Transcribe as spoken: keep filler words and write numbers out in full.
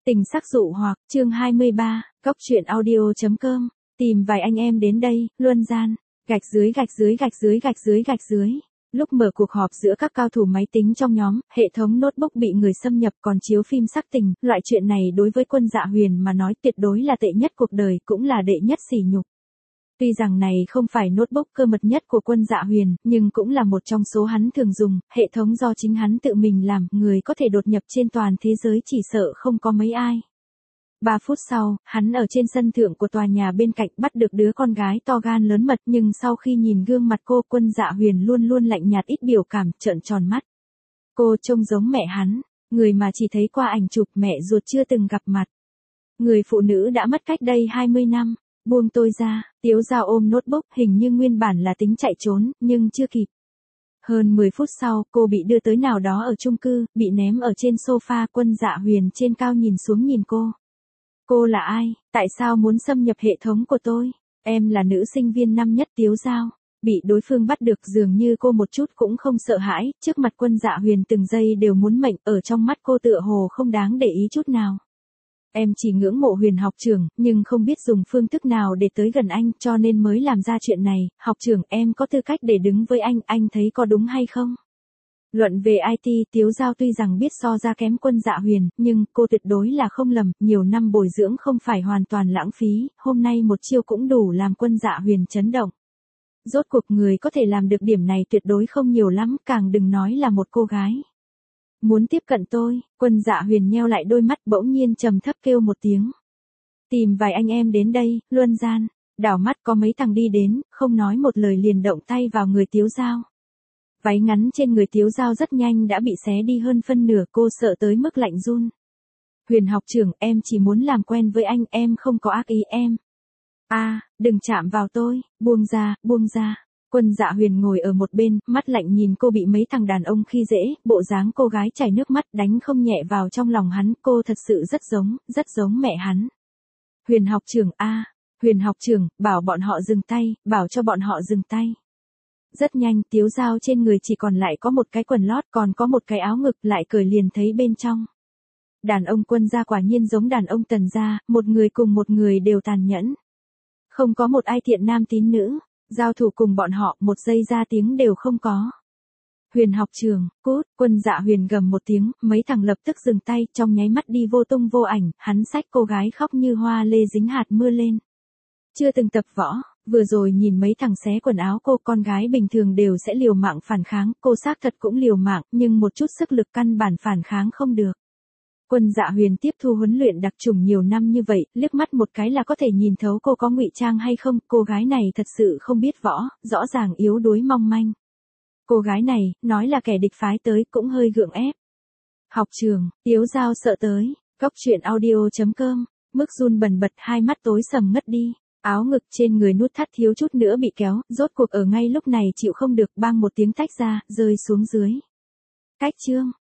Tình sắc dụ hoặc, chương hai mươi ba, cốc truyện audio.com, tìm vài anh em đến đây, luân gian, gạch dưới gạch dưới gạch dưới gạch dưới gạch dưới. Lúc mở cuộc họp giữa các cao thủ máy tính trong nhóm, hệ thống notebook bị người xâm nhập còn chiếu phim sắc tình, loại chuyện này đối với Quân Dạ Huyền mà nói tuyệt đối là tệ nhất cuộc đời, cũng là đệ nhất sỉ nhục. Tuy rằng này không phải notebook cơ mật nhất của Quân Dạ Huyền, nhưng cũng là một trong số hắn thường dùng, hệ thống do chính hắn tự mình làm, người có thể đột nhập trên toàn thế giới chỉ sợ không có mấy ai. Ba phút sau, hắn ở trên sân thượng của tòa nhà bên cạnh bắt được đứa con gái to gan lớn mật, nhưng sau khi nhìn gương mặt cô, Quân Dạ Huyền luôn luôn lạnh nhạt ít biểu cảm, trợn tròn mắt. Cô trông giống mẹ hắn, người mà chỉ thấy qua ảnh chụp, mẹ ruột chưa từng gặp mặt. Người phụ nữ đã mất cách đây hai mươi năm. Buông tôi ra, Tiếu Dao ôm notebook, hình như nguyên bản là tính chạy trốn, nhưng chưa kịp. Hơn mười phút sau, cô bị đưa tới nào đó ở chung cư, bị ném ở trên sofa. Quân Dạ Huyền trên cao nhìn xuống nhìn cô. Cô là ai, tại sao muốn xâm nhập hệ thống của tôi? Em là nữ sinh viên năm nhất Tiếu Dao. Bị đối phương bắt được dường như cô một chút cũng không sợ hãi, trước mặt Quân Dạ Huyền từng giây đều muốn mệnh, ở trong mắt cô tựa hồ không đáng để ý chút nào. Em chỉ ngưỡng mộ Huyền học trưởng, nhưng không biết dùng phương thức nào để tới gần anh, cho nên mới làm ra chuyện này. Học trưởng, em có tư cách để đứng với anh, anh thấy có đúng hay không? Luận về i tê, Tiếu Dao tuy rằng biết so ra kém Quân Dạ Huyền, nhưng cô tuyệt đối là không lầm, nhiều năm bồi dưỡng không phải hoàn toàn lãng phí, hôm nay một chiêu cũng đủ làm Quân Dạ Huyền chấn động. Rốt cuộc người có thể làm được điểm này tuyệt đối không nhiều lắm, càng đừng nói là một cô gái. Muốn tiếp cận tôi, Quân Dạ Huyền nheo lại đôi mắt, bỗng nhiên trầm thấp kêu một tiếng. Tìm vài anh em đến đây, luân gian. Đảo mắt có mấy thằng đi đến, không nói một lời liền động tay vào người Tiếu Dao. Váy ngắn trên người Tiếu Dao rất nhanh đã bị xé đi hơn phân nửa, cô sợ tới mức lạnh run. Huyền học trưởng, em chỉ muốn làm quen với anh, em không có ác ý em. A, à, đừng chạm vào tôi, buông ra, buông ra. Quân Dạ Huyền ngồi ở một bên, mắt lạnh nhìn cô bị mấy thằng đàn ông khi dễ, bộ dáng cô gái chảy nước mắt đánh không nhẹ vào trong lòng hắn, cô thật sự rất giống, rất giống mẹ hắn. Huyền học trưởng a, à, Huyền học trưởng, bảo bọn họ dừng tay, bảo cho bọn họ dừng tay. Rất nhanh, Tiếu Dao trên người chỉ còn lại có một cái quần lót, còn có một cái áo ngực, lại cởi liền thấy bên trong. Đàn ông Quân gia quả nhiên giống đàn ông Tần gia, một người cùng một người đều tàn nhẫn. Không có một ai thiện nam tín nữ. Giao thủ cùng bọn họ, một giây ra tiếng đều không có. Huyền học trường, cút, Quân Dạ Huyền gầm một tiếng, mấy thằng lập tức dừng tay, trong nháy mắt đi vô tung vô ảnh, hắn xách cô gái khóc như hoa lê dính hạt mưa lên. Chưa từng tập võ, vừa rồi nhìn mấy thằng xé quần áo cô, con gái bình thường đều sẽ liều mạng phản kháng, cô xác thật cũng liều mạng, nhưng một chút sức lực căn bản phản kháng không được. Quân Dạ Huyền tiếp thu huấn luyện đặc chủng nhiều năm như vậy, liếc mắt một cái là có thể nhìn thấu cô có ngụy trang hay không, cô gái này thật sự không biết võ, rõ ràng yếu đuối mong manh. Cô gái này, nói là kẻ địch phái tới, cũng hơi gượng ép. Học trường, Tiếu Dao sợ tới, cốc truyện audio.com, mức run bần bật, hai mắt tối sầm ngất đi, áo ngực trên người nút thắt thiếu chút nữa bị kéo, rốt cuộc ở ngay lúc này chịu không được, bang một tiếng tách ra, rơi xuống dưới. Cách chương.